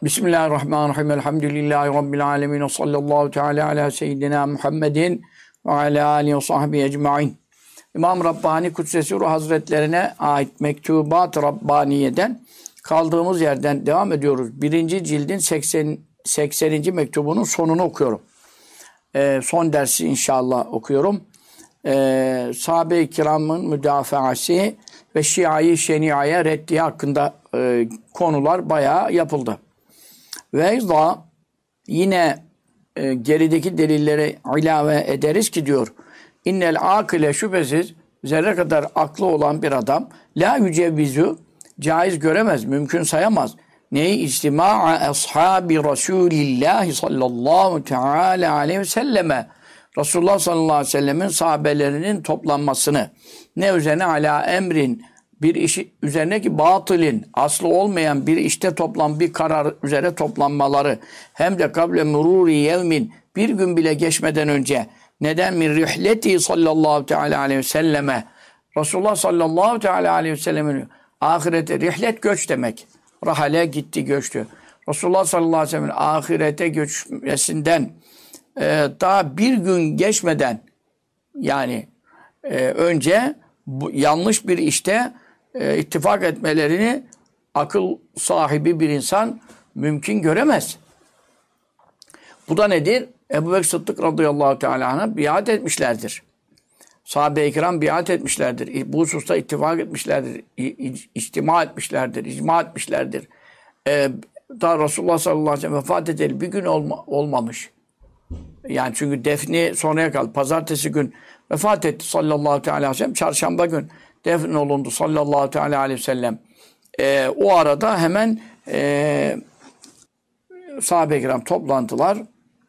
Bismillahirrahmanirrahim. Elhamdülillahi Rabbil alemin. Ve sallallahu teala ala seyyidina Muhammedin ve ala alihi ve sahbihi ecma'in. İmam Rabbani Kudsesi Ruh Hazretlerine ait Mektubat-ı Rabbaniye'den kaldığımız yerden devam ediyoruz. Birinci cildin 80. mektubunun sonunu okuyorum. Son dersi inşallah okuyorum. Sahabe-i kiramın müdafaası ve Şii Şenia'ya reddiye hakkında konular bayağı yapıldı. Ve yine gerideki delillere ilave ederiz ki diyor, innel akile şüphesiz zerre kadar aklı olan bir adam la yücevvizu caiz göremez, mümkün sayamaz. Neyi? İstima'a ashabi Resulillah sallallahu teala aleyhi ve selleme. Resulullah sallallahu aleyhi ve sellemin sahabelerinin toplanmasını. Ne üzerine? Ala emrin, bir işi üzerine ki batılin, aslı olmayan bir işte bir karar üzere toplanmaları. Hem de kable mururi yevmin, bir gün bile geçmeden önce. Neden? Min rihleti sallallahu teala aleyhi ve selleme. Resulullah sallallahu teala aleyhi ve sellemin ahirete, rihlet göç demek. Rahale gitti, göçtü. Resulullah sallallahu aleyhi ve sellemin ahirete göçmesinden daha bir gün geçmeden, yani önce yanlış bir işte ittifak etmelerini akıl sahibi bir insan mümkün göremez. Bu da nedir? Ebu Bekir Sıddık radıyallahu teala anh'a biat etmişlerdir. Sahabe-i kiram biat etmişlerdir. Bu hususta ittifak etmişlerdir. İçtima etmişlerdir. İcma etmişlerdir. Daha Resulullah sallallahu aleyhi ve sellem vefat edeli bir gün olmamış. Yani çünkü defni sonraya kaldı. Pazartesi gün vefat etti sallallahu teala aleyhi ve sellem. Çarşamba gün defn olundu sallallahu teala aleyhi ve sellem. O arada hemen sahabe-i kiram toplantılar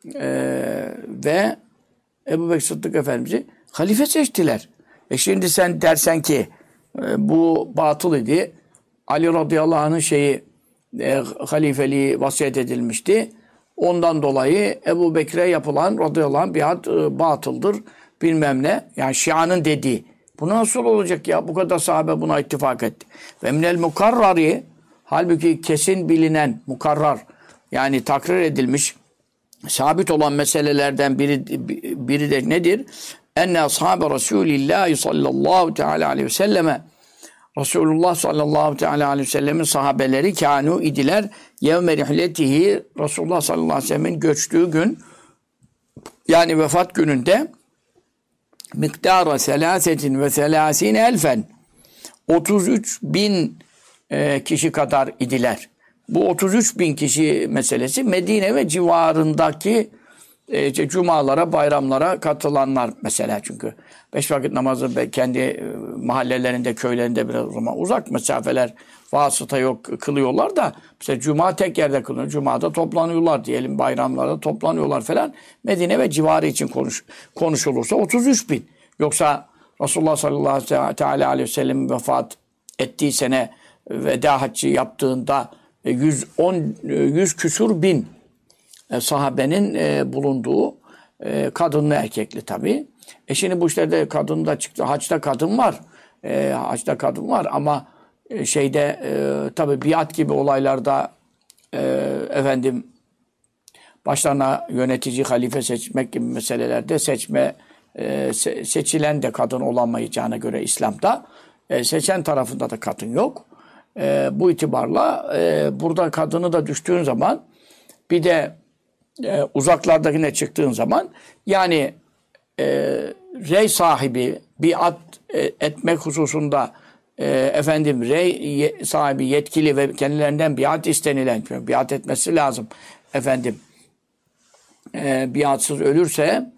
ve Ebu Bekir Sıddık Efendimiz'i halife seçtiler. Şimdi sen dersen ki bu batıl idi. Ali radıyallahu anh'ın halifeliği vasiyet edilmişti. Ondan dolayı Ebu Bekir'e yapılan radıyallahu anh biat batıldır bilmem ne. Yani Şia'nın dediği. Bu nasıl olacak ya? Bu kadar sahabe buna ittifak etti. Ve minel mukarrari, halbuki kesin bilinen mukarrar, yani takrir edilmiş sabit olan meselelerden biri de nedir? Enne ashabe Resulillah sallallahu teala aleyhi ve selleme, Resulullah sallallahu teala aleyhi ve sellemin sahabeleri kânû idiler yevme rihletihi, Resulullah sallallahu aleyhi ve sellemin göçtüğü gün, yani vefat gününde miktara selâsetin ve selâsine elfen, 33 bin kişi kadar idiler. Bu 33 bin kişi meselesi Medine ve civarındaki cumalara, bayramlara katılanlar mesela, çünkü 5 vakit namazı kendi mahallelerinde, köylerinde biraz o zaman uzak mesafeler, vasıta yok, kılıyorlar da mesela cuma tek yerde kılınıyor. Cuma'da toplanıyorlar diyelim, bayramlarda toplanıyorlar falan. Medine ve civarı için konuşulursa 33 bin. Yoksa Resulullah sallallahu aleyhi ve sellem vefat ettiği sene veda haccı yaptığında 100 küsur bin sahabenin bulunduğu, kadınlı erkekli tabii. Şimdi bu işlerde kadın da çıktı. Haçta kadın var. Haçta kadın var ama tabii biat gibi olaylarda başlarına yönetici, halife seçmek gibi meselelerde seçilen de kadın olamayacağına göre İslam'da seçen tarafında da kadın yok. Bu itibarla burada kadını da düştüğün zaman, bir de uzaklardakine çıktığın zaman, yani rey sahibi biat etmek hususunda rey sahibi yetkili ve kendilerinden biat istenilen, biat etmesi lazım biatsız ölürse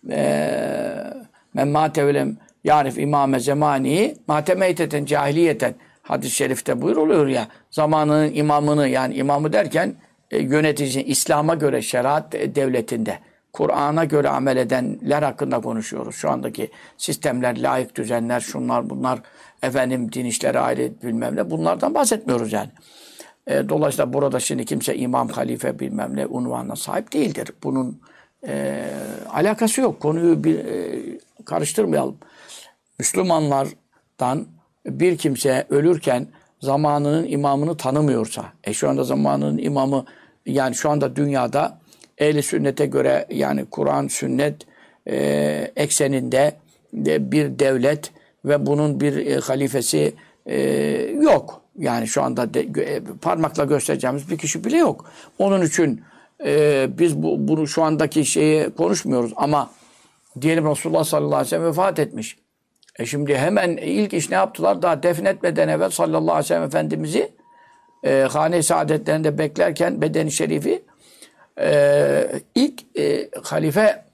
men mâte velem ya'rif imâme zemânihi mâte meyteten cahiliyeten, hadis-i şerifte buyuruluyor ya, zamanının imamını, yani imamı derken yönetici, İslam'a göre şeriat devletinde Kur'an'a göre amel edenler hakkında konuşuyoruz. Şu andaki sistemler, layık düzenler, şunlar bunlar, din işleri ayrı bilmem ne, bunlardan bahsetmiyoruz yani. Dolayısıyla burada şimdi kimse imam, halife bilmem ne unvanına sahip değildir. Bunun alakası yok. Konuyu karıştırmayalım. Müslümanlardan bir kimse ölürken zamanının imamını tanımıyorsa, şu anda zamanının imamı yani şu anda dünyada ehli sünnete göre yani Kur'an, sünnet ekseninde bir devlet ve bunun bir halifesi yok. Yani şu anda parmakla göstereceğimiz bir kişi bile yok. Onun için biz bunu şu andaki şeyi konuşmuyoruz ama diyelim Resulullah sallallahu aleyhi ve sellem vefat etmiş. Şimdi hemen ilk iş ne yaptılar? Daha defnetmeden evvel sallallahu aleyhi ve sellem Efendimiz'i hane-i saadetlerinde beklerken bedeni şerifi ilk halife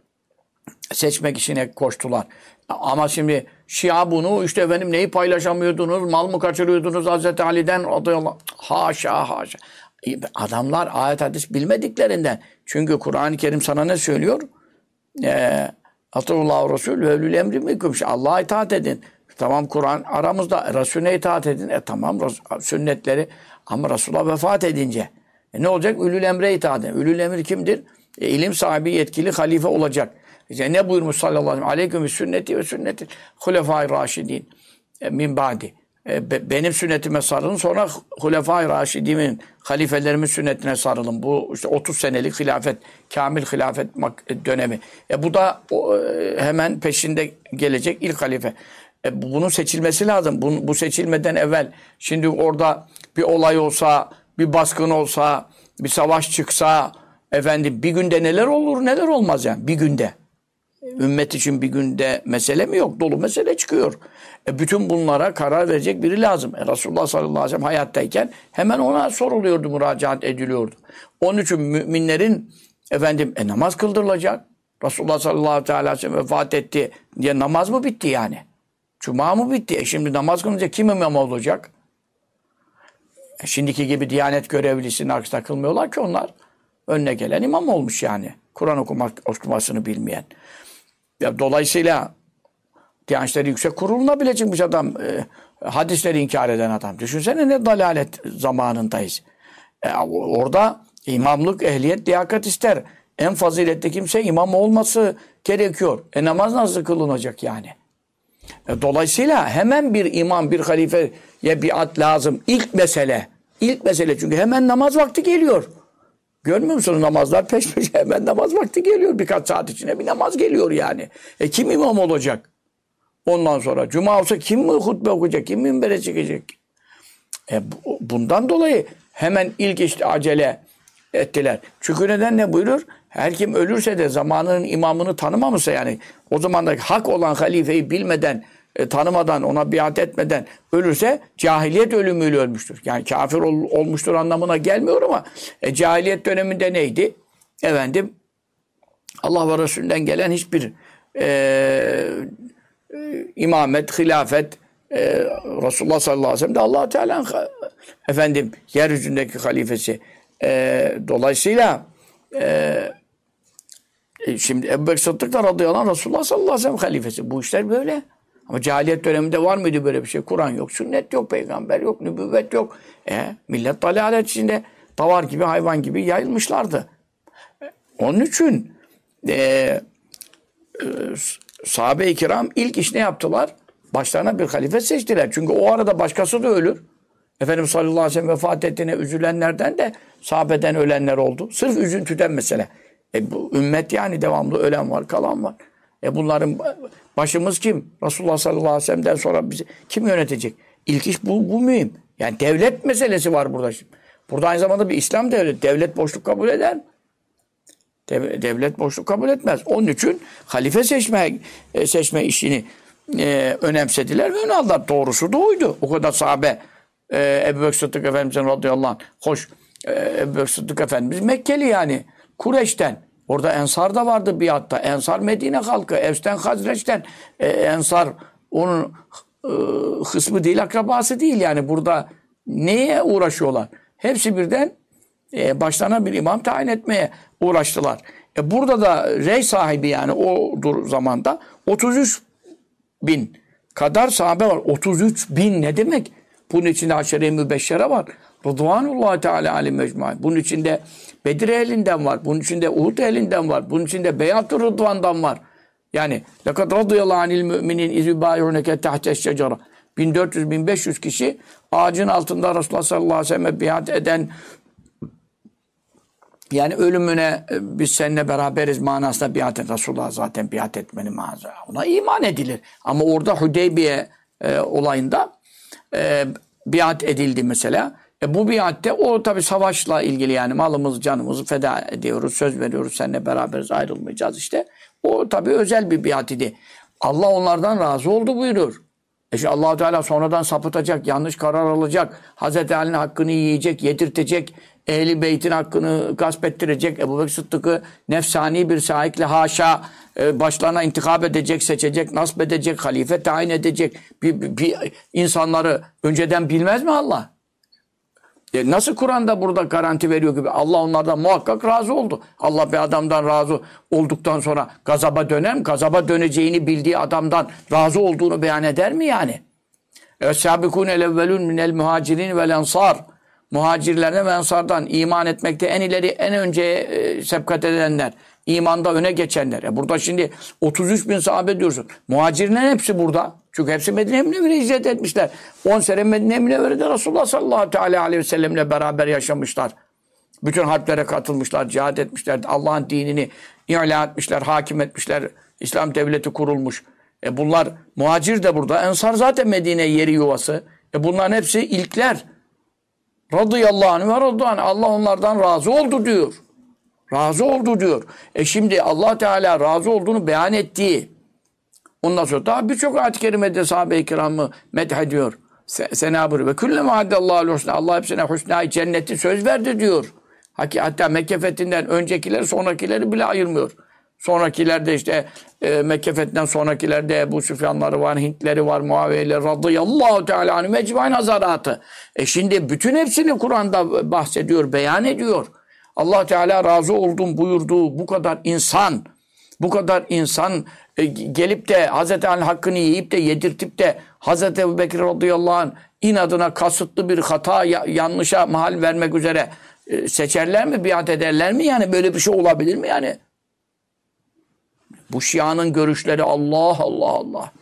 seçmek işine koştular. Ama şimdi Şia bunu işte efendim neyi paylaşamıyordunuz, mal mı kaçırıyordunuz Hazreti Ali'den radıyallahu haşa haşa. Adamlar ayet hadis bilmediklerinden. Çünkü Kur'an-ı Kerim sana ne söylüyor? Atullahu Resul ve ulul emri minkum. Allah'a itaat edin. Tamam Kur'an aramızda. Resulüne itaat edin. Tamam sünnetleri. Ama Resulullah vefat edince. Ne olacak? Ulul emre itaat edin. Ulul emir kimdir? İlim sahibi, yetkili halife olacak. İşte ne buyurmuş sallallahu aleyhi ve sellem? Aleyküm sünneti ve sünneti Hulefai Raşidin min ba'di. Benim sünnetime sarılın, sonra Hulefai Raşidimin, halifelerimin sünnetine sarılın. Bu işte 30 senelik hilafet, kamil hilafet dönemi. Bu da hemen peşinde gelecek ilk halife. Bunun seçilmesi lazım. Bu seçilmeden evvel şimdi orada bir olay olsa, bir baskın olsa, bir savaş çıksa, efendim bir günde neler olur neler olmaz yani bir günde. Ümmet için bir günde mesele mi yok? Dolu mesele çıkıyor. Bütün bunlara karar verecek biri lazım. Resulullah sallallahu aleyhi ve sellem hayattayken hemen ona soruluyordu, müracaat ediliyordu. Onun için müminlerin efendim namaz kıldırılacak. Resulullah sallallahu aleyhi ve sellem vefat etti diye namaz mı bitti yani? Cuma mı bitti? Şimdi namaz kılınca kim imam olacak? Şimdiki gibi Diyanet görevlisinin arkasında kılmıyorlar ki onlar. Önüne gelen imam olmuş yani. Kur'an okumasını bilmeyen. Dolayısıyla Diyanet İşleri Yüksek Kurulu'na bile çıkmış adam. Hadisleri inkar eden adam. Düşünsene ne dalalet zamanındayız. Orada imamlık, ehliyet, liyakat ister. En faziletli kimse imam olması gerekiyor. Namaz nasıl kılınacak yani? Dolayısıyla hemen bir imam, bir halifeye biat lazım. İlk mesele. İlk mesele çünkü hemen namaz vakti geliyor. Görmüyor musunuz namazlar peş peşe hemen namaz vakti geliyor. Birkaç saat içine bir namaz geliyor yani. Kim imam olacak? Ondan sonra cuma olsa kim mi hutbe okuyacak? Kim minbere çıkacak? Bundan dolayı hemen ilk işte acele ettiler. Çünkü neden ne buyurur? Her kim ölürse de zamanının imamını tanımamışsa yani o zamandaki hak olan halifeyi bilmeden, tanımadan, ona biat etmeden ölürse cahiliyet ölümüyle ölmüştür. Yani kafir olmuştur anlamına gelmiyor ama cahiliyet döneminde neydi? Efendim Allah ve Resulünden gelen hiçbir imamet, hilafet Resulullah sallallahu aleyhi ve sellem de Allah-u Teala'nın efendim yeryüzündeki halifesi. Dolayısıyla şimdi Ebu Bekir Sıddık da radıyallahu anh Resulullah sallallahu aleyhi ve sellem halifesi. Bu işler böyle. Ama cahiliyet döneminde var mıydı böyle bir şey? Kur'an yok, sünnet yok, peygamber yok, nübüvvet yok. Millet dalalet içinde davar gibi, hayvan gibi yayılmışlardı. Onun için sahabe-i kiram ilk iş ne yaptılar? Başlarına bir halife seçtiler. Çünkü o arada başkası da ölür. Efendimiz sallallahu aleyhi ve sellem vefat ettiğine üzülenlerden de sahabeden ölenler oldu. Sırf üzüntüden mesele. Bu ümmet yani devamlı ölen var, kalan var. Bunların başımız kim? Resulullah sallallahu aleyhi ve sellem'den sonra bizi kim yönetecek? İlk iş bu mühim. Yani devlet meselesi var burada şimdi. Burada aynı zamanda bir İslam devleti. Devlet boşluk kabul eder mi? Devlet boşluk kabul etmez. Onun için halife seçme işini önemsediler ve ön aldılar. Doğrusu da oydu. O kadar sahabe Ebu Bekir Sıddık Efendimiz'in radıyallahu anh. Hoş Ebu Bekir Sıddık Efendimiz Mekkeli yani. Kureyş'ten. Orada Ensar da vardı biatta. Ensar Medine halkı. Evs'ten, Hazreç'ten. Ensar onun kısmı değil, akrabası değil. Yani burada neye uğraşıyorlar? Hepsi birden başlarına bir imam tayin etmeye uğraştılar. Burada da rey sahibi yani o zamanda 33 bin kadar sahabe var. 33 bin ne demek? Bunun içinde aşere-i mübeşşere var. Rıdvanullahi Teala aleyhi mecmuain. Bunun içinde Bedir ehlinden var. Bunun içinde Uhud ehlinden var. Bunun içinde Beyat-ı Rıdvan'dan var. Yani lekad radıyallahu anil müminin izü bâyûneke tahteşşecera. 1400-1500 kişi ağacın altında Resulullah sallallahu aleyhi ve sellem'e biat eden Yani ölümüne biz seninle beraberiz manasında biat et. Resulullah zaten biat etmeni manasında. Ona iman edilir. Ama orada Hudeybiye olayında biat edildi mesela. Bu biatte o tabi savaşla ilgili yani malımızı canımızı feda ediyoruz. Söz veriyoruz seninle beraberiz ayrılmayacağız işte. O tabi özel bir biat idi. Allah onlardan razı oldu buyurur. Şimdi Allah-u Teala sonradan sapıtacak, yanlış karar alacak, Hazreti Ali'nin hakkını yiyecek, yedirtecek, Ehl-i Beyt'in hakkını gasp ettirecek, Ebu Bekir Sıddık'ı nefsani bir sahikle haşa başlarına intikap edecek, seçecek, nasip edecek, halife tayin edecek bir insanları önceden bilmez mi Allah? Nasıl Kur'an'da burada garanti veriyor gibi Allah onlardan muhakkak razı oldu. Allah bir adamdan razı olduktan sonra gazaba döner mi? Gazaba döneceğini bildiği adamdan razı olduğunu beyan eder mi yani? Es-sâbikûne levvelûn minel muhacirin vel ensar. Muhacirlerden ve ensardan iman etmekte en ileri, en önce sebkat edenler. İmanda öne geçenler. Burada şimdi 33 bin sahabe diyorsun. Muhacirlerin hepsi burada. Çünkü hepsi Medine-i Münevvere'ye hicret etmişler. 10 sene Medine-i Münevvere'de Resulullah sallallahu aleyhi ve sellemle beraber yaşamışlar. Bütün harplere katılmışlar, cihad etmişler. Allah'ın dinini ilan etmişler, hakim etmişler. İslam devleti kurulmuş. Bunlar muhacir de burada. Ensar zaten Medine yeri yuvası. Bunların hepsi ilkler. Radıyallahu anh ve radıyallahu anh. Allah onlardan razı oldu diyor. Razı oldu diyor. Şimdi Allah Teala razı olduğunu beyan ettiği. Ondan sonra daha birçok ayet-i kerimede sahabe-i kiramı methediyor. Sena buyuruyor. Ve külle muhaddallahu husna. Allah hepsine husna cenneti söz verdi diyor. Hatta Mekke fethinden öncekileri sonrakileri bile ayırmıyor. Sonrakilerde işte Mekke fethinden sonrakilerde Ebu Süfyanları var, Hintleri var, Muaviye'leri radıyallahu teala anhum ecmaîn hazaratı. Şimdi bütün hepsini Kur'an'da bahsediyor, beyan ediyor. Allah Teala razı oldum buyurduğu bu kadar insan gelip de Hazreti Ali'nin hakkını yiyip de yedirtip de Hazreti Ebu Bekir radıyallahu anh inadına kasıtlı bir hata yanlışa mahal vermek üzere seçerler mi, biat ederler mi? Yani böyle bir şey olabilir mi yani? Bu Şia'nın görüşleri Allah.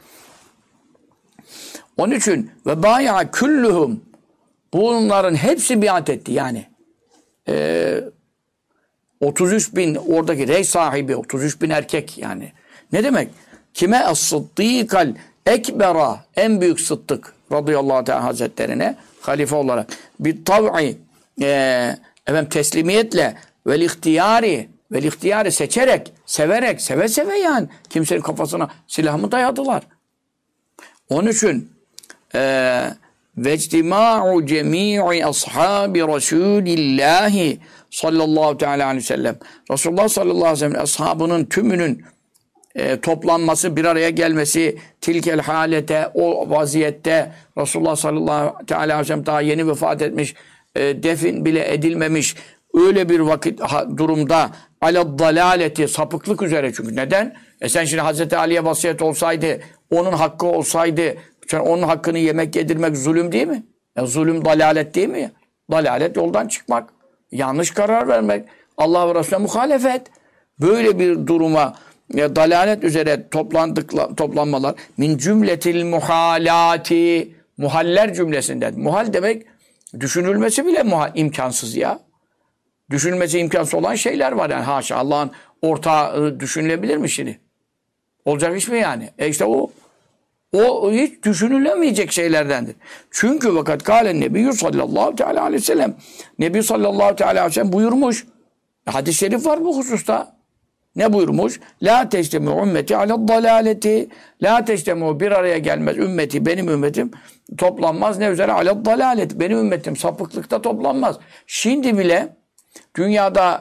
Onun için ve bâya küllühüm bunların hepsi biat etti yani. 33 bin oradaki rey sahibi 33 bin erkek yani. Ne demek? Kime as-sıddîkal ekbera en büyük sıddık radıyallahu teala hazretlerine halife olarak bir tav'i teslimiyetle vel ihtiyari seçerek severek seve yani kimsenin kafasına silah mı dayadılar? Onun için vectima'u cemî'i ashabi Resulillahi sallallahu teala aleyhi ve sellem Resulullah sallallahu aleyhi ve sellem ashabının tümünün toplanması, bir araya gelmesi, tilkel halete, o vaziyette Resulullah sallallahu aleyhi ve sellem daha yeni vefat etmiş, defin bile edilmemiş, öyle bir vakit durumda alad dalaleti, sapıklık üzere çünkü. Neden? Sen şimdi Hazreti Ali'ye vasiyet olsaydı, onun hakkı olsaydı, sen onun hakkını yemek yedirmek zulüm değil mi? Zulüm dalalet değil mi? Dalalet yoldan çıkmak, yanlış karar vermek, Allah ve Resulüne muhalefet. Böyle bir duruma dalalet üzere toplanmalar min cümletil muhalati muhaller cümlesinden. Muhal demek düşünülmesi bile imkansız ya. Düşünülmesi imkansız olan şeyler var yani haşa. Allah'ın ortağı düşünülebilir mi şimdi? Olacak iş mi yani? İşte o hiç düşünülemeyecek şeylerdendir. Çünkü vakat kâlen Nebiyyü sallallahu teala aleyhi ve sellem Nebi sallallahu teala aleyhi ve sellem buyurmuş. Hadis-i şerif var bu hususta. Ne buyurmuş? La teştemu ümmeti alad dalaleti. La teştemu bir araya gelmez ümmeti benim ümmetim toplanmaz ne üzere alad dalaleti. Benim ümmetim sapıklıkta toplanmaz. Şimdi bile dünyada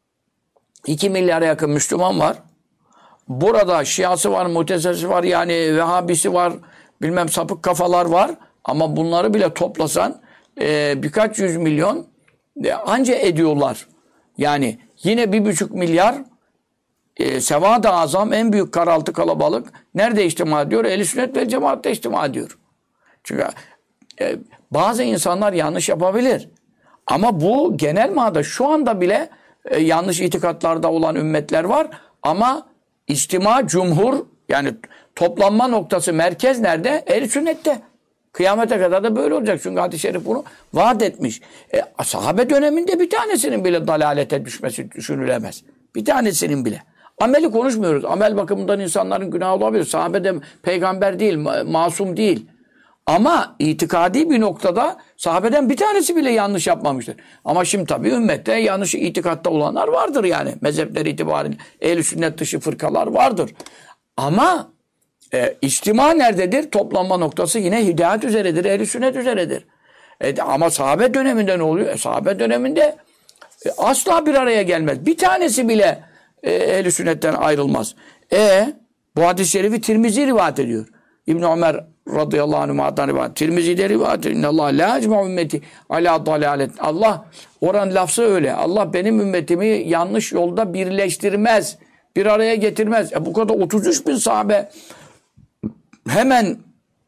2 milyara yakın Müslüman var. Burada Şiası var, Mu'tezilesi var yani Vehhabisi var, bilmem sapık kafalar var. Ama bunları bile toplasan birkaç yüz milyon anca ediyorlar. Yani yine 1,5 milyar Sevad-ı Azam en büyük karaltı kalabalık nerede içtima ediyor? Ehl-i Sünnet ve Cemaat'te içtima ediyor. Çünkü bazı insanlar yanlış yapabilir. Ama bu genel manada şu anda bile yanlış itikatlarda olan ümmetler var. Ama içtima, cumhur yani toplanma noktası merkez nerede? Ehl-i Sünnet'te. Kıyamete kadar da böyle olacak. Çünkü hadis-i şerif bunu vaat etmiş. Sahabe döneminde bir tanesinin bile dalalete düşmesi düşünülemez. Bir tanesinin bile. Ameli konuşmuyoruz. Amel bakımından insanların günahı olabilir. Sahabe de peygamber değil, masum değil. Ama itikadi bir noktada sahabeden bir tanesi bile yanlış yapmamıştır. Ama şimdi tabii ümmette yanlış itikatta olanlar vardır yani. Mezhepler itibariyle ehl-i sünnet dışı fırkalar vardır. Ama içtima nerededir? Toplanma noktası yine hidayet üzeredir, ehl-i sünnet üzeredir. Ama sahabe döneminde ne oluyor? Sahabe döneminde asla bir araya gelmez. Bir tanesi bile ehl-i sünnetten ayrılmaz. Bu hadis-i şerifi Tirmizi rivayet ediyor. İbn Ömer radıyallahu anh'dan rivayet. Tirmizi'de rivayet ediyor. İnnallâh lâ ecma'u ümmeti alâ dalâlet. Allah, oranın lafzı öyle. Allah benim ümmetimi yanlış yolda birleştirmez. Bir araya getirmez. Bu kadar 33 bin sahabe hemen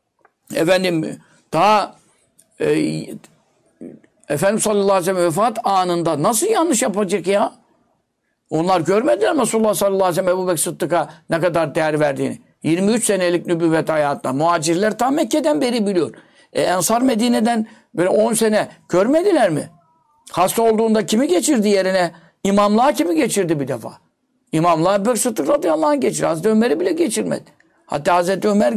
daha Efendimiz sallallahu aleyhi ve sellem vefat anında nasıl yanlış yapacak ya? Onlar görmediler mi Resulullah sallallahu aleyhi ve sellem Ebu Bekir Sıddık'a ne kadar değer verdiğini? 23 senelik nübüvvet hayatında. Muhacirler tam Mekke'den beri biliyor. Ensar Medine'den böyle 10 sene görmediler mi? Hasta olduğunda kimi geçirdi yerine? İmamlığa kimi geçirdi bir defa? İmamlığa Ebu Bekir Sıddık radıyallahu anh geçirdi. Hazreti Ömer'i bile geçirmedi. Hatta Hazreti Ömer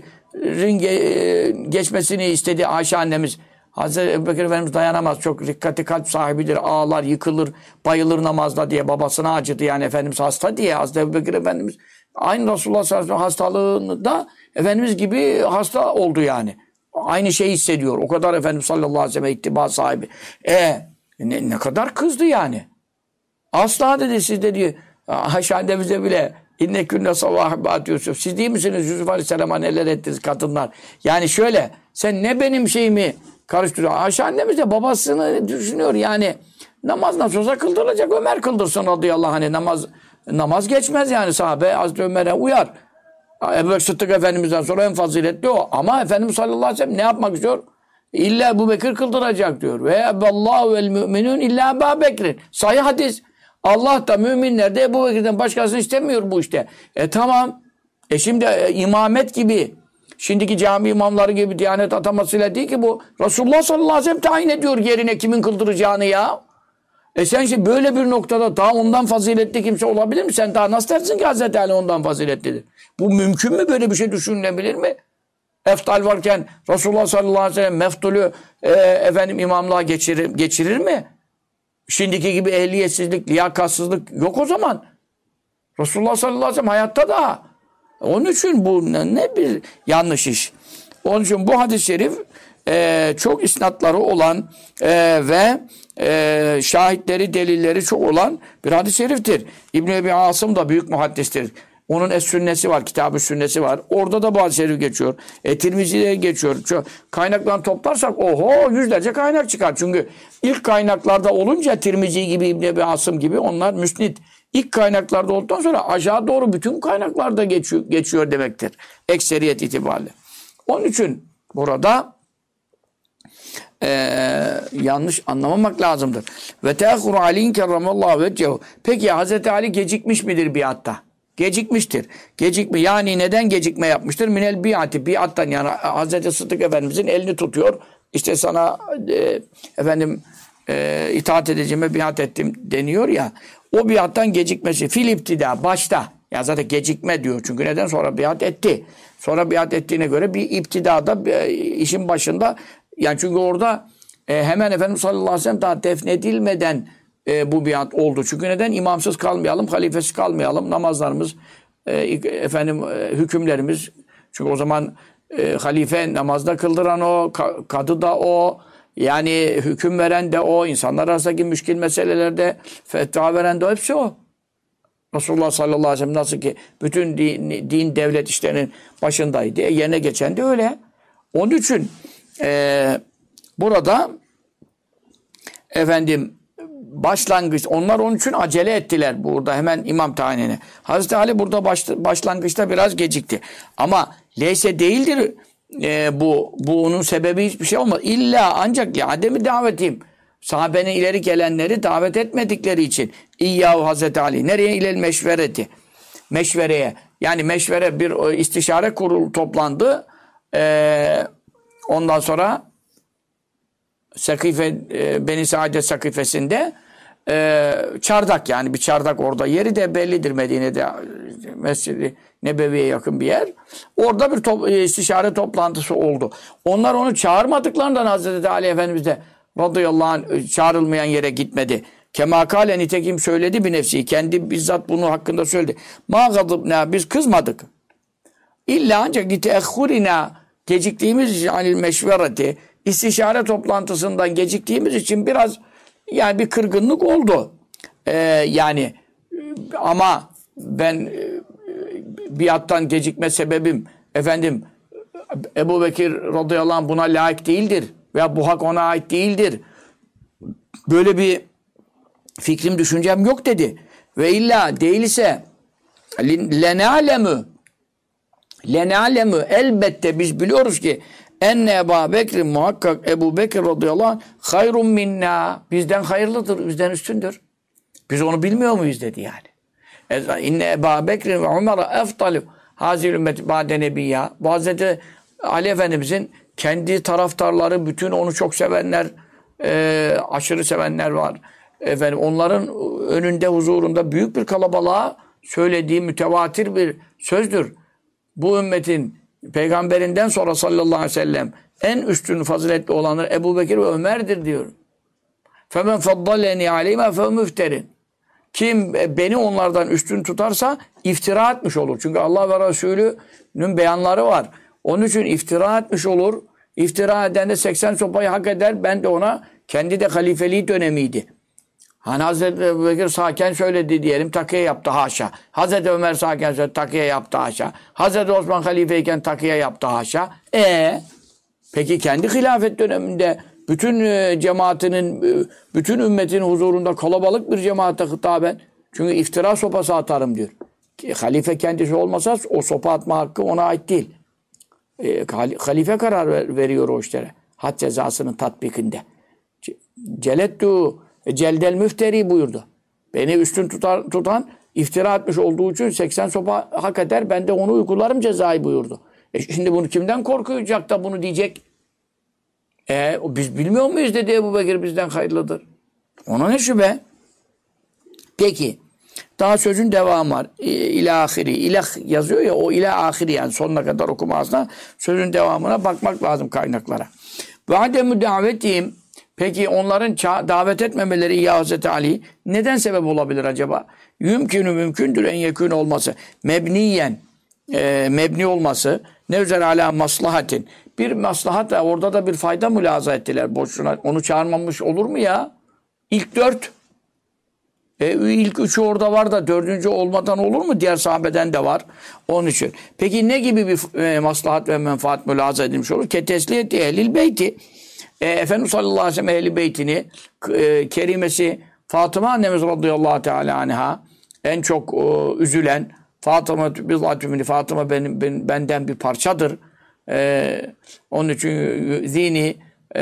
geçmesini istedi Ayşe annemiz. Hazreti Ebubekir Efendimiz dayanamaz. Çok rikkati kalp sahibidir. Ağlar, yıkılır, bayılır namazda diye. Babasına acıdı yani Efendimiz hasta diye. Hazreti Ebubekir Efendimiz aynı Resulullah sallallahu aleyhi ve sellem hastalığında Efendimiz gibi hasta oldu yani. Aynı şeyi hissediyor. O kadar Efendimiz sallallahu aleyhi ve sellem ittiba sahibi. Ne kadar kızdı yani. Asla dedi siz dedi. Ayşe annemize bile İnnekünne savâhibât Yusuf. Siz değil misiniz Yusuf Aleyhisselam'a neler ettiniz kadınlar? Yani şöyle sen ne benim şeyimi karıştırıyor. Ayşe annemiz de babasını düşünüyor yani. Namaz nasıl olsa kıldırılacak. Ömer kıldırsın radıyallahu anh. Namaz geçmez yani sahabe. Hazreti Ömer'e uyar. Ebu Bekir Sıddık Efendimiz'den sonra en faziletli o. Ama Efendimiz sallallahu aleyhi ve sellem ne yapmak istiyor? İlla Ebu Bekir kıldıracak diyor. Ve eballahu vel müminun illa Ebu Bekir'in. Sahih hadis. Allah da müminler de Ebu Bekir'den başkasını istemiyor bu işte. Tamam. Şimdi imamet gibi, şimdiki cami imamları gibi Diyanet atamasıyla değil ki bu. Resulullah sallallahu aleyhi ve sellem tayin ediyor yerine kimin kıldıracağını ya. Sen şimdi böyle bir noktada daha ondan faziletli kimse olabilir mi? Sen daha nasıl dersin ki Hazreti Ali ondan faziletlidir? Bu mümkün mü? Böyle bir şey düşünülebilir mi? Eftal varken Resulullah sallallahu aleyhi ve sellem meftulü imamlığa geçirir mi? Şimdiki gibi ehliyetsizlik, liyakatsızlık yok o zaman. Resulullah sallallahu aleyhi ve sellem hayatta da. Onun için bu ne bir yanlış iş. Onun için bu hadis-i şerif çok isnatları olan ve şahitleri, delilleri çok olan bir hadis-i şeriftir. İbn-i Ebi Asım da büyük muhaddistir. Onun Es-Sünnesi var, Kitab-ı Sünnesi var. Orada da bu hadis-i şerif geçiyor. Tirmizi'de geçiyor. Kaynaklarını toplarsak yüzlerce kaynak çıkar. Çünkü ilk kaynaklarda olunca Tirmizi gibi, İbn-i Ebi Asım gibi onlar müsnid. İlk kaynaklarda olduktan sonra aşağı doğru bütün kaynaklarda geçiyor demektir. Ekseriyet itibariyle. Onun için burada yanlış anlamamak lazımdır. Ve teâkhuru Ali'in kerramallahu vecehu. Peki Hazreti Ali gecikmiş midir biatta? Gecikmiştir. Yani neden gecikme yapmıştır? Minel biati. Biattan yani Hazreti Sıddık Efendimizin elini tutuyor. İşte sana itaat edeceğime biat ettim deniyor ya. O biattan gecikmesi. Fil iptida. Başta. Ya zaten gecikme diyor. Çünkü neden? Sonra biat etti. Sonra biat ettiğine göre bir iptidada işin başında yani çünkü orada hemen Efendimiz sallallahu aleyhi ve sellem daha defnedilmeden bu biat oldu. Çünkü neden? İmamsız kalmayalım, halifesiz kalmayalım. Namazlarımız, hükümlerimiz. Çünkü o zaman halife namazda kıldıran o, kadı da o, yani hüküm veren de o, insanlar arasındaki müşkil meselelerde fetva veren de o, hepsi o. Resulullah sallallahu aleyhi ve sellem nasıl ki bütün din devlet işlerinin başındaydı. Yerine geçen de öyle. Onun için burada başlangıç, onlar onun için acele ettiler burada hemen imam tayinine. Hazreti Ali burada başlangıçta biraz gecikti. Ama leyse değildir bunun sebebi hiçbir şey olmaz. İlla ancak ya ademi davetim. Sahabenin ileri gelenleri davet etmedikleri için. İyyâhu Hazreti Ali. Nereye? İlel meşvereti. Meşvereye. Yani meşvere bir istişare kurulu toplandı. Ondan sonra Sakife, Beni Saade Sakifesi'nde çardak, yani bir çardak orada. Yeri de bellidir Medine'de. Mescid-i Nebevi'ye yakın bir yer. Orada bir istişare toplantısı oldu. Onlar onu çağırmadıklarından Hazreti Ali Efendimiz de radıyallahu anh çağrılmayan yere gitmedi. Kemakale, nitekim söyledi bir nefsi. Kendi bizzat bunu hakkında söyledi. Ma gadibna, biz kızmadık. İlla ancak liteehhurina, geciktiğimiz için, anil meşvereti, istişare toplantısından geciktiğimiz için biraz yani bir kırgınlık oldu. Yani ama ben biattan gecikme sebebim efendim Ebu Bekir radıyallahu anh buna layık değildir veya bu hak ona ait değildir. Böyle bir fikrim, düşüncem yok dedi. Ve illa değilse lenalemu, elbette biz biliyoruz ki enne Ebu Bekir, muhakkak Ebu Bekir radıyallahu anh hayrun minna, bizden hayırlıdır, bizden üstündür. Biz onu bilmiyor muyuz dedi yani. İnne Ebu Bekir ve Ömer'e eftalü hazir ümmeti ba'de nebiyya. Bu Hazreti Ali Efendimizin kendi taraftarları, bütün onu çok sevenler, aşırı sevenler var. Efendim, onların önünde, huzurunda büyük bir kalabalığa söylediği mütevatir bir sözdür. Bu ümmetin peygamberinden sonra sallallahu aleyhi ve sellem en üstün, faziletli olanlar Ebu Bekir ve Ömer'dir diyor. فَمَنْ فَضَّلَنِي عَلَيْمَا فَمُفْتَرٍ. Kim beni onlardan üstün tutarsa iftira etmiş olur. Çünkü Allah ve Resulü'nün beyanları var. Onun için iftira etmiş olur. İftira eden de 80 sopayı hak eder. Ben de ona, kendi de halifeliği dönemiydi. Hani Hazreti Ebu Bekir sağken söyledi diyelim, takiye yaptı, haşa. Hazreti Ömer sağken söyledi, takiye yaptı, haşa. Hazreti Osman halifeyken takiye yaptı, haşa. Peki kendi hilafet döneminde bütün cemaatinin, bütün ümmetin huzurunda kalabalık bir cemaate hitaben, çünkü iftira sopası atarım diyor. Halife kendisi olmasa o sopa atma hakkı ona ait değil. Halife karar veriyor o işlere. Had cezasının tatbikinde. Celettu celdel müfteri buyurdu. Beni üstün tutan iftira etmiş olduğu için 80 sopa hak eder. Ben de onu uygularım cezayı buyurdu. Şimdi bunu kimden korkuyacak da bunu diyecek? Biz bilmiyor muyuz dedi Ebu Bekir bizden hayırlıdır. Ona ne şüphe? Peki. Daha sözün devamı var. İlâ ahiri. İlah yazıyor ya, o ilâ ahiri, yani sonuna kadar okumasına, sözün devamına bakmak lazım kaynaklara. Ve ademü davetiyim. Peki onların davet etmemeleri ya Hazreti Ali neden sebep olabilir acaba? Mümkündür en yekûn olması. Mebniyen, mebni olması. Ne üzere ala maslahatin. Bir maslahat da, orada da bir fayda mülaza ettiler. Boşuna onu çağırmamış olur mu ya? İlk 4. İlk 3'ü orada var da 4. olmadan olur mu? Diğer sahabeden de var. Onun için. Peki ne gibi bir maslahat ve menfaat mülaza edilmiş olur? Ketesliyeti ehlil beyti. Efendimiz sallallahu aleyhi ve sellem ehl-i beytini, kerimesi Fatıma annemiz radıyallahu teala anha, en çok üzülen Fatıma benden bir parçadır. Onun için zini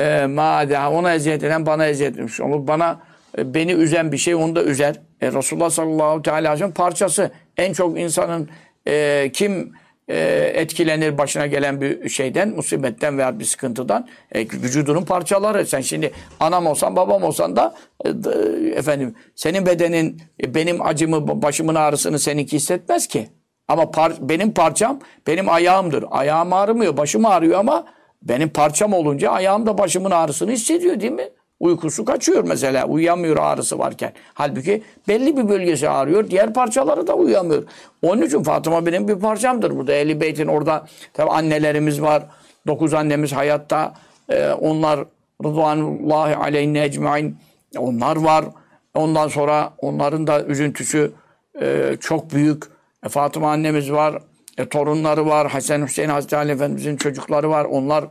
ona eziyet eden bana eziyet etmiş olur. Beni üzen bir şey onu da üzer. Resulullah sallallahu aleyhi ve sellem parçası. En çok insanın kim etkilenir başına gelen bir şeyden, musibetten veya bir sıkıntıdan? Vücudunun parçaları. Sen şimdi anam olsan, babam olsan da efendim senin bedenin benim acımı, başımın ağrısını seninki hissetmez ki. Ama benim parçam benim ayağımdır. Ayağım ağrımıyor, başım ağrıyor ama benim parçam olunca ayağım da başımın ağrısını hissediyor değil mi? Uykusu kaçıyor mesela. Uyuyamıyor ağrısı varken. Halbuki belli bir bölgesi ağrıyor. Diğer parçaları da uyuyamıyor. Onun için Fatıma benim bir parçamdır. Burada Ehl-i Beyt'in orada tabi annelerimiz var. 9 annemiz hayatta. Onlar Rıdvanullahi aleyhine ecmain. Onlar var. Ondan sonra onların da üzüntüsü çok büyük. Fatıma annemiz var. Torunları var. Hasan Hüseyin Hazreti Ali Efendimizin çocukları var. Onlar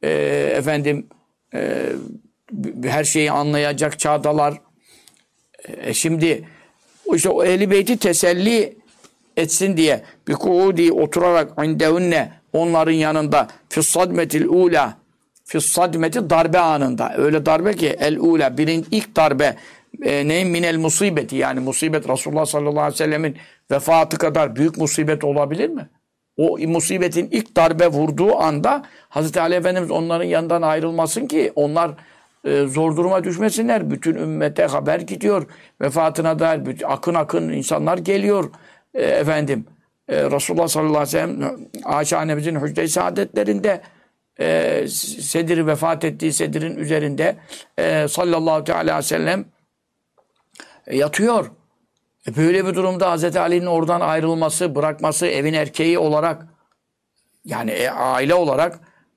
her şeyi anlayacak çağdalar. Şimdi işte o Ehl-i Beyt'i teselli etsin diye bir kuudi oturarak indehunne, onların yanında fissadmetil ula, fissadmeti darbe anında, öyle darbe ki el ula, ilk darbe neyin minel musibeti, yani musibet Resulullah sallallahu aleyhi ve sellemin vefatı kadar büyük musibet olabilir mi? O musibetin ilk darbe vurduğu anda Hazreti Ali Efendimiz onların yanından ayrılmasın ki onlar zor duruma düşmesinler. Bütün ümmete haber gidiyor. Vefatına dair akın akın insanlar geliyor. Resulullah sallallahu aleyhi ve sellem Ayşe annemizin hücre-i saadetlerinde Sedir vefat ettiği Sedir'in üzerinde sallallahu teala aleyhi ve sellem yatıyor. Böyle bir durumda Hazreti Ali'nin oradan ayrılması, bırakması evin erkeği olarak yani aile olarak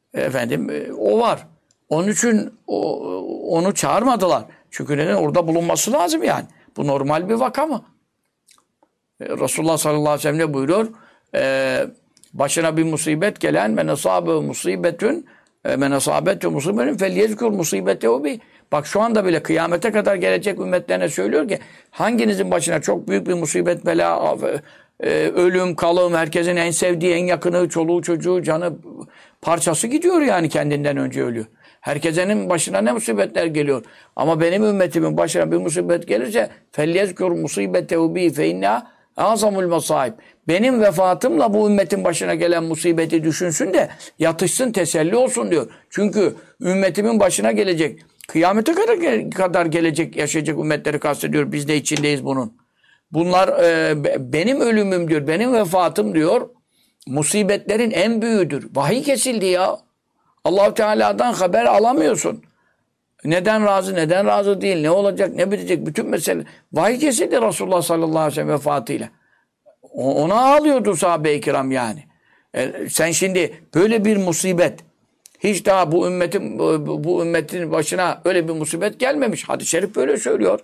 o var. Onun için onu çağırmadılar. Çünkü neden? Orada bulunması lazım yani. Bu normal bir vaka mı? Resulullah sallallahu aleyhi ve sellem ne buyuruyor? Başına bir musibet gelen men asabe musibetün men asabetü musibetün felyezkur musibetehu bi. Bak şu anda bile kıyamete kadar gelecek ümmetlerine söylüyor ki hanginizin başına çok büyük bir musibet, bela, ölüm, kalım, herkesin en sevdiği, en yakını, çoluğu, çocuğu, canı parçası gidiyor yani kendinden önce ölüyor. Herkesenin başına ne musibetler geliyor. Ama benim ümmetimin başına bir musibet gelirse felyezkur musibetehu bi fe inna azamul masaib. Benim vefatımla bu ümmetin başına gelen musibeti düşünsün de yatışsın, teselli olsun diyor. Çünkü ümmetimin başına gelecek, kıyamete kadar gelecek, yaşayacak ümmetleri kastediyor. Biz de içindeyiz bunun. Bunlar benim ölümüm diyor, benim vefatım diyor. Musibetlerin en büyüğüdür. Vahiy kesildi ya. Allah-u Teala'dan haber alamıyorsun. Neden razı, neden razı değil, ne olacak, ne bitecek, bütün mesele. Vahiy kesildi Resulullah sallallahu aleyhi ve sellem vefatıyla. Ona ağlıyordu sahabe-i kiram yani. Sen şimdi böyle bir musibet, hiç daha bu ümmetin başına öyle bir musibet gelmemiş. Hadis-i şerif böyle söylüyor.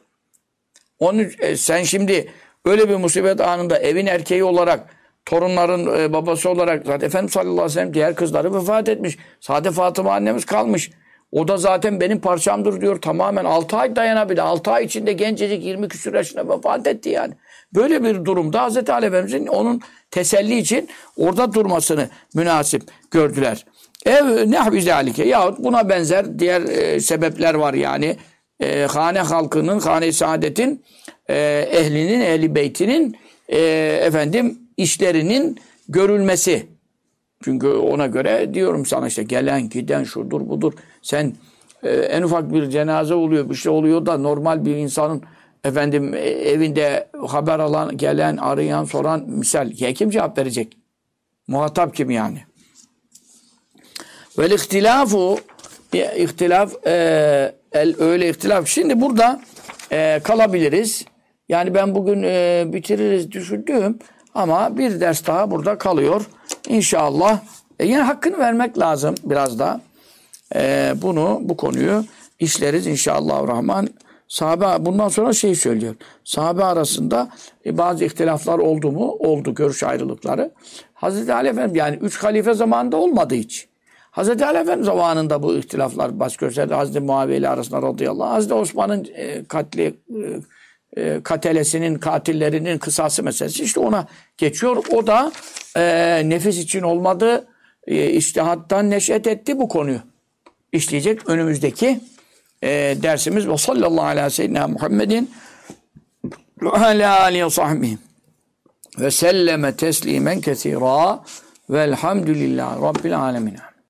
Sen şimdi öyle bir musibet anında evin erkeği olarak, torunların babası olarak zaten Efendimiz sallallahu aleyhi ve sellem diğer kızları vefat etmiş. Sade Fatıma annemiz kalmış. O da zaten benim parçamdır diyor. Tamamen 6 ay dayanabilir. 6 ay içinde gencecik 20 küsur yaşına vefat etti yani. Böyle bir durumda Hazreti Ali Efendimiz'in onun teselli için orada durmasını münasip gördüler. Nehvi zalike yahut buna benzer diğer sebepler var yani. Hane halkının, hane-i saadetin ehlinin, ehli beytinin işlerinin görülmesi. Çünkü ona göre diyorum sana işte gelen giden şudur budur. Sen en ufak bir cenaze oluyor, bir şey oluyor da normal bir insanın evinde haber alan, gelen, arayan, soran misal kim cevap verecek? Muhatap kim yani? Vel ihtilafu öyle ihtilaf. Şimdi burada kalabiliriz. Yani ben bugün bitiririz düşündüğüm ama bir ders daha burada kalıyor. İnşallah yine hakkını vermek lazım biraz da. Bu konuyu işleriz inşallahurrahman. Sahabe bundan sonra söylüyor. Sahabe arasında bazı ihtilaflar oldu mu? Oldu, görüş ayrılıkları. Hazreti Ali Efendimiz yani 3 halife zamanında olmadı hiç. Hazreti Ali Efendimiz zamanında bu ihtilaflar baş gösterdi. Hazreti Muaviye ile arasında radıyallahu anh. Hazreti Osman'ın katillerinin kısası meselesi işte ona geçiyor. O da nefis için olmadı. İçtihattan neş'et etti bu konuyu. İşleyecek önümüzdeki dersimiz ve sallallahu aleyhi ve sellem Muhammedin ve alâ âlihi ve sahbihi ve selleme teslimen kesîrâ velhamdülillahi rabbil âlemin.